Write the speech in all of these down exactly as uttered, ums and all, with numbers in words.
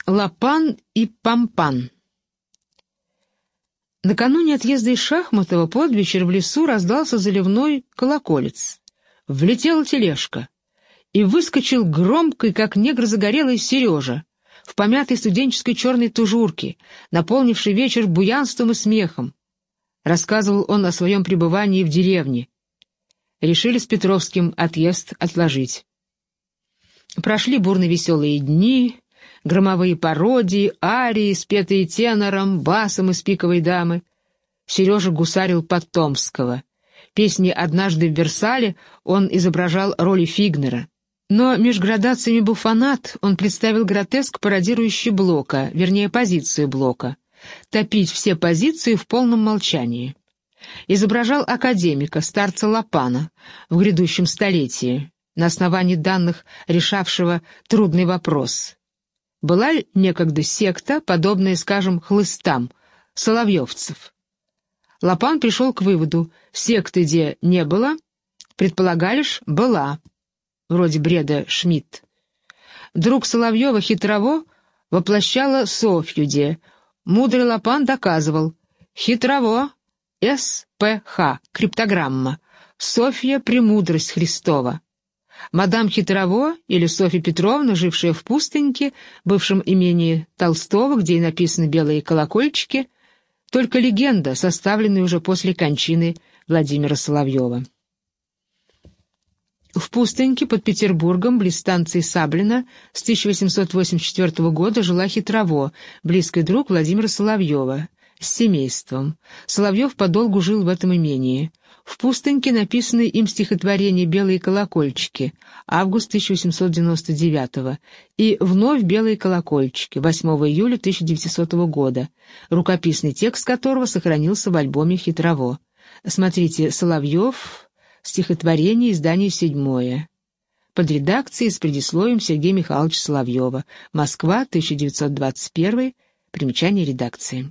Лопан и Пампан. Накануне отъезда из Шахматова под вечер в лесу раздался заливной колоколец. Влетела тележка, и выскочил громкий, как негр загорелый, Сережа, в помятой студенческой черной тужурке, наполнивший вечер буянством и смехом. Рассказывал он о своем пребывании в деревне. Решили с Петровским отъезд отложить. Прошли бурно-веселые дни, громовые пародии, арии, спетые тенором, басом из «Пиковой дамы». Сережа гусарил под Томского. Песни «Однажды в Версале» он изображал роли Фигнера. Но меж градациями буфонат он представил гротеск, пародирующий Блока, вернее, позицию Блока. Топить все позиции в полном молчании. Изображал академика, старца Лопана, в грядущем столетии, на основании данных, решавшего трудный вопрос. Была ли некогда секта, подобная, скажем, хлыстам, соловьевцев? Лопан пришел к выводу: секты где не было, предполагали ж, была, вроде бреда Шмидт. Друг Соловьева Хитрово воплощала Софью де. Мудрый Лопан доказывал: Хитрово, эс пэ ха, криптограмма, Софья — премудрость Христова. Мадам Хитрово, или Софья Петровна, жившая в Пустыньке, бывшем имении Толстого, где и написаны белые колокольчики, только легенда, составленная уже после кончины Владимира Соловьева. В Пустыньке под Петербургом, близ станции Саблино, с тысяча восемьсот восемьдесят четвёртого года жила Хитрово, близкий друг Владимира Соловьева, с семейством. Соловьев подолгу жил в этом имении. В Пустыньке написаны им стихотворения «Белые колокольчики», август тысяча восемьсот девяносто девятого, и «Вновь белые колокольчики», восьмого июля тысяча девятисотого года, рукописный текст которого сохранился в альбоме Хитрово. Смотрите «Соловьев», стихотворение, издание седьмое. Под редакцией с предисловием Сергея Михайловича Соловьева. Москва, тысяча девятьсот двадцать первый, примечание редакции.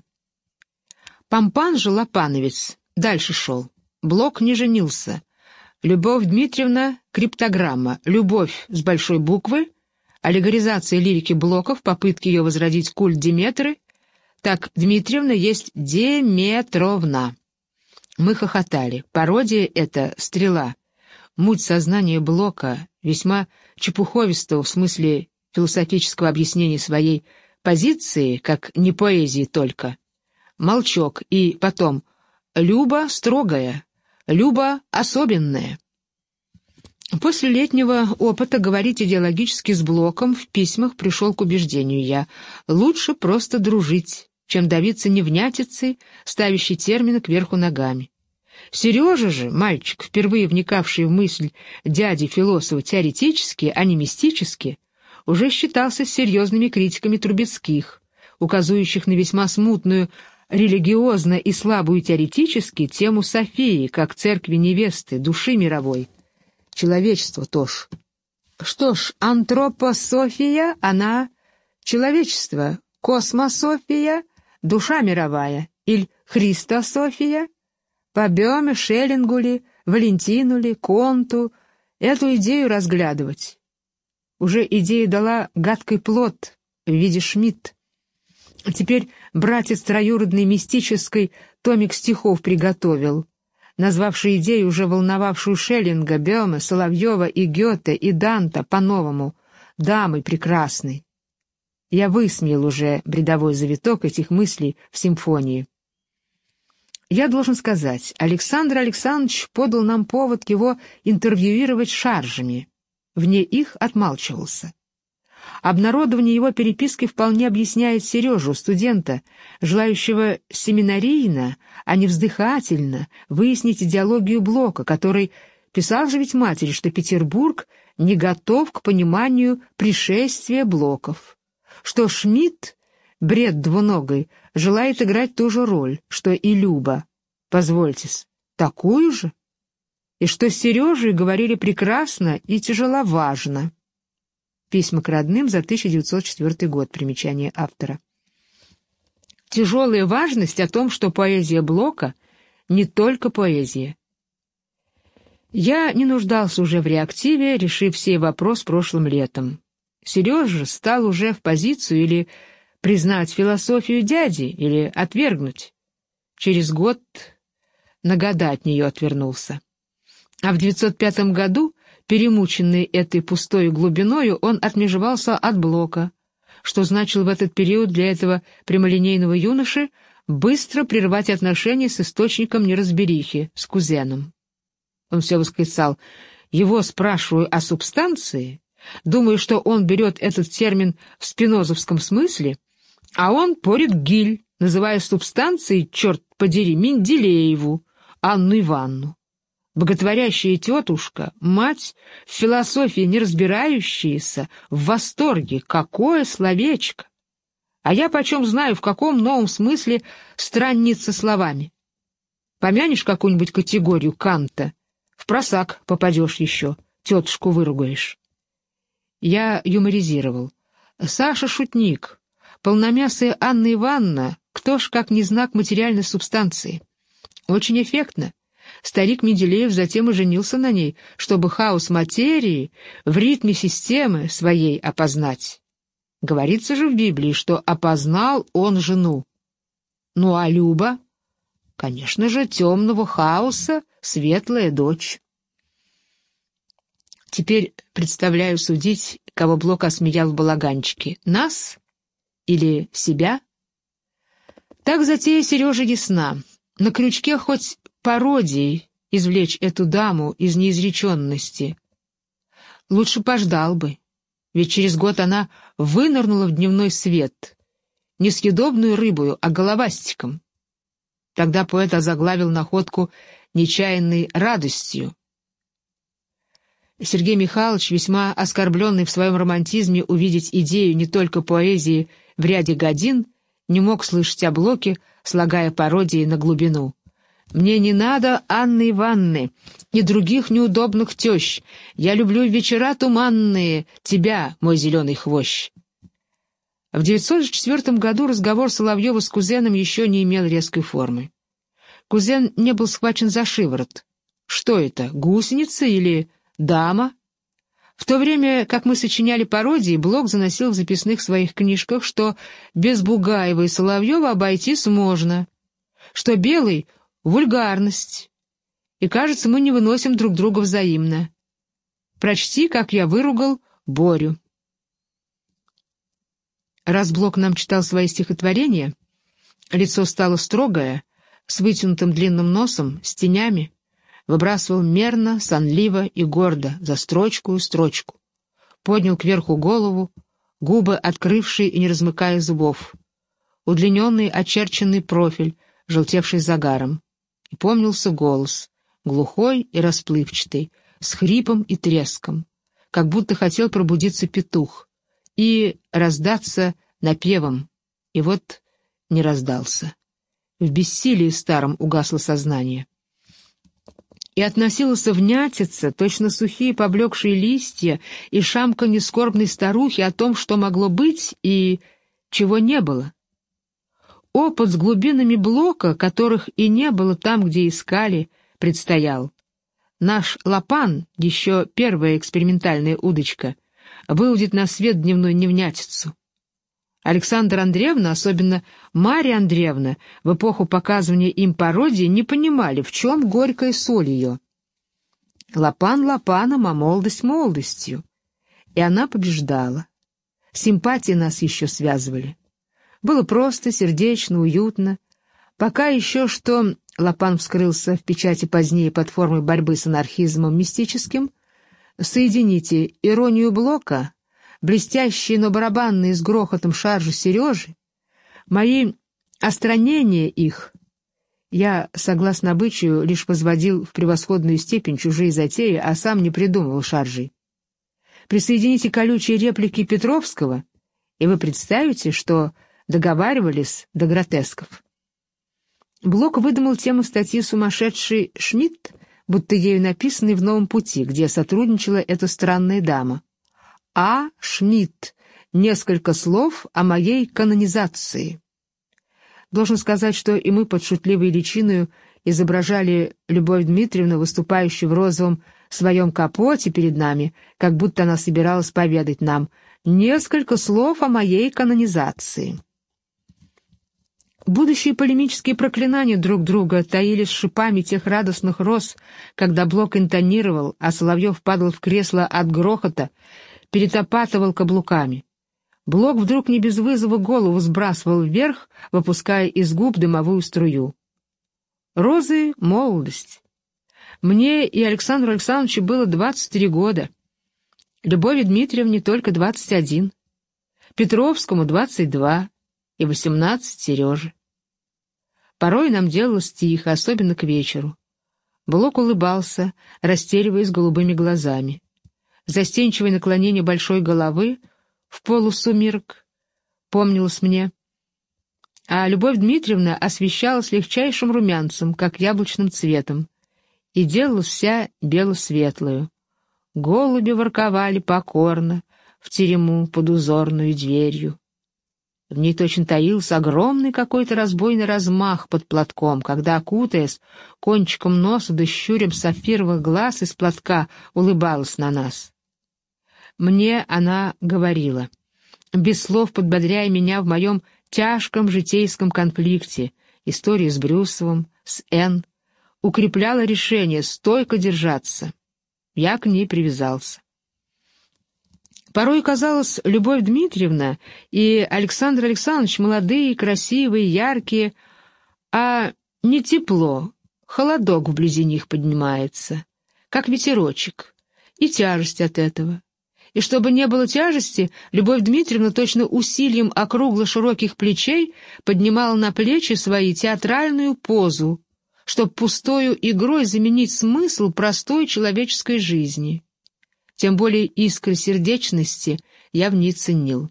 Пампан же Лопановец дальше шел. Блок не женился. Любовь Дмитриевна — криптограмма. Любовь с большой буквы. Аллегоризация лирики Блока в попытке ее возродить культ Деметры. Так, Дмитриевна есть Деметровна. Мы хохотали. Пародия — это стрела. Муть сознания Блока, весьма чепуховистого в смысле философического объяснения своей позиции, как не поэзии только. Молчок, и потом Люба строгая, Люба особенная. После летнего опыта говорить идеологически с Блоком в письмах пришел к убеждению я: лучше просто дружить, чем давиться невнятицей, ставящей термины кверху ногами. Сережа же, мальчик, впервые вникавший в мысль дяди-философа теоретически, а не мистически, уже считался с серьезными критиками Трубецких, указывающих на весьма смутную религиозно и слабую теоретически тему Софии, как церкви невесты, души мировой. Человечество тоже. Что ж, антропософия, она человечество, космософия, душа мировая, или христософия, по Бёме, Шеллингу ли, Валентину ли, Конту, эту идею разглядывать. Уже идея дала гадкий плод в виде Шмидт. Теперь братец троюродный мистический томик стихов приготовил, назвавший идею, уже волновавшую Шеллинга, Бёме, Соловьева и Гёте, и Данта по-новому «Дамой прекрасной». Я высмеял уже бредовой завиток этих мыслей в симфонии. Я должен сказать, Александр Александрович подал нам повод его интервьюировать шаржами. Вне их отмалчивался. Обнародование его переписки вполне объясняет Сережу, студента, желающего семинарийно, а не вздыхательно, выяснить идеологию Блока, который писал же ведь матери, что Петербург не готов к пониманию пришествия Блоков, что Шмидт, бред двуногой, желает играть ту же роль, что и Люба. Позвольте-с, такую же? И что с Сережей говорили прекрасно и тяжеловажно. Письма к родным за тысяча девятьсот четвёртый год. Примечание автора. Тяжелая важность о том, что поэзия Блока не только поэзия. Я не нуждался уже в реактиве, решив сей вопрос прошлым летом. Сережа стал уже в позицию или признать философию дяди, или отвергнуть. Через год на года от нее отвернулся. А в девятьсот пятом году, перемученный этой пустой глубиною, он отмежевался от Блока, что значило в этот период для этого прямолинейного юноши быстро прервать отношения с источником неразберихи, с кузеном. Он все восклицал: «Его спрашиваю о субстанции, думаю, что он берет этот термин в спинозовском смысле, а он порит гиль, называя субстанцией, черт подери, Менделееву, Анну Ивановну. Боготворящая тетушка, мать, в философии не разбирающаяся, в восторге, какое словечко! А я почем знаю, в каком новом смысле странница словами? Помянешь какую-нибудь категорию Канта, в просак попадешь еще, тетушку выругаешь». Я юморизировал. «Саша шутник, полномясая Анна Ивановна, кто ж как не знак материальной субстанции. Очень эффектно. Старик Менделеев затем и женился на ней, чтобы хаос материи в ритме системы своей опознать. Говорится же в Библии, что опознал он жену. Ну а Люба? Конечно же, темного хаоса светлая дочь». Теперь представляю судить, кого Блок осмеял в балаганчике. Нас или себя? Так затея Сережи ясна. На крючке хоть пародией извлечь эту даму из неизреченности. Лучше пождал бы, ведь через год она вынырнула в дневной свет, не съедобную рыбою, а головастиком. Тогда поэт озаглавил находку нечаянной радостью. Сергей Михайлович, весьма оскорбленный в своем романтизме увидеть идею не только поэзии в ряде годин, не мог слышать о Блоке, слагая пародии на глубину. «Мне не надо Анны Ивановны, ни других неудобных тещ. Я люблю вечера туманные, тебя, мой зеленый хвощ». В девятьсот четвёртом году разговор Соловьева с кузеном еще не имел резкой формы. Кузен не был схвачен за шиворот. Что это, гусеница или дама? В то время, как мы сочиняли пародии, Блок заносил в записных своих книжках, что без Бугаева и Соловьева обойтись можно, что Белый — вульгарность, и, кажется, мы не выносим друг друга взаимно. Прочти, как я выругал Борю. Раз Блок нам читал свои стихотворения, лицо стало строгое, с вытянутым длинным носом, с тенями, выбрасывал мерно, сонливо и гордо, за строчку и строчку. Поднял кверху голову, губы открывшие и не размыкая зубов. Удлиненный очерченный профиль, желтевший загаром. И помнился голос, глухой и расплывчатый, с хрипом и треском, как будто хотел пробудиться петух и раздаться напевом, и вот не раздался. В бессилии старом угасло сознание. И относился внятица, точно сухие поблекшие листья, и шамканье скорбной старухи о том, что могло быть и чего не было. Опыт с глубинами Блока, которых и не было там, где искали, предстоял. Наш Лопан, еще первая экспериментальная удочка, выудит на свет дневную невнятицу. Александра Андреевна, особенно Марья Андреевна, в эпоху показывания им пародии не понимали, в чем горькая соль ее. Лопан лопаном, а молодость молодостью. И она побеждала. Симпатии нас еще связывали. Было просто, сердечно, уютно. Пока еще что Лопан вскрылся в печати позднее под формой борьбы с анархизмом мистическим. Соедините иронию Блока, блестящие, но барабанные с грохотом шаржи Сережи, мои остранения их. Я, согласно обычаю, лишь возводил в превосходную степень чужие затеи, а сам не придумывал шаржей. Присоедините колючие реплики Петровского, и вы представите, что договаривались до гротесков. Блок выдумал тему статьи «Сумасшедший Шмидт», будто ею написанной в «Новом пути», где сотрудничала эта странная дама. А. Шмидт. Несколько слов о моей канонизации. Должен сказать, что и мы под шутливой личиною изображали Любовь Дмитриевну, выступающую в розовом своем капоте перед нами, как будто она собиралась поведать нам: Несколько слов о моей канонизации. Будущие полемические проклинания друг друга таились шипами тех радостных роз, когда Блок интонировал, а Соловьев падал в кресло от грохота, перетопатывал каблуками. Блок вдруг не без вызова голову сбрасывал вверх, выпуская из губ дымовую струю. Розы — молодость. Мне и Александру Александровичу было двадцать три года. Любови Дмитриевне только двадцать один. Петровскому — двадцать два. И восемнадцать Сереже. Порой нам делалось тихо, особенно к вечеру. Блок улыбался, растериваясь голубыми глазами. Застенчивое наклонение большой головы в полусумерк помнилось мне, а Любовь Дмитриевна освещалась легчайшим румянцем, как яблочным цветом, и делалась вся бело-светлую. Голуби ворковали покорно в терему под узорную дверью. В ней точно таился огромный какой-то разбойный размах под платком, когда, окутаясь кончиком носа да щурем сапфировых глаз из платка, улыбалась на нас. Мне она говорила, без слов подбодряя меня в моем тяжком житейском конфликте, истории с Брюсовым, с Н, укрепляла решение стойко держаться. Я к ней привязался. Порой казалось, Любовь Дмитриевна и Александр Александрович молодые, красивые, яркие, а не тепло, холодок вблизи них поднимается, как ветерочек, и тяжесть от этого. И чтобы не было тяжести, Любовь Дмитриевна точно усилием округло-широких плечей поднимала на плечи свои театральную позу, чтобы пустою игрой заменить смысл простой человеческой жизни. Тем более искры сердечности я в ней ценил.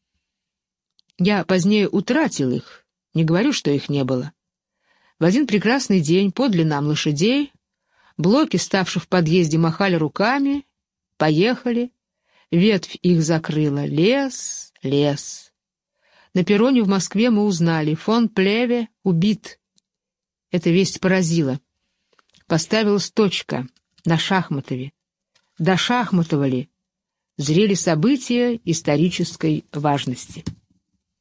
Я позднее утратил их, не говорю, что их не было. В один прекрасный день подле нам лошадей, Блоки, ставшие в подъезде, махали руками, поехали, ветвь их закрыла, лес, лес. На перроне в Москве мы узнали, фон Плеве убит. Эта весть поразила. Поставилась точка на Шахматове. Дошахматовали, зрели события исторической важности.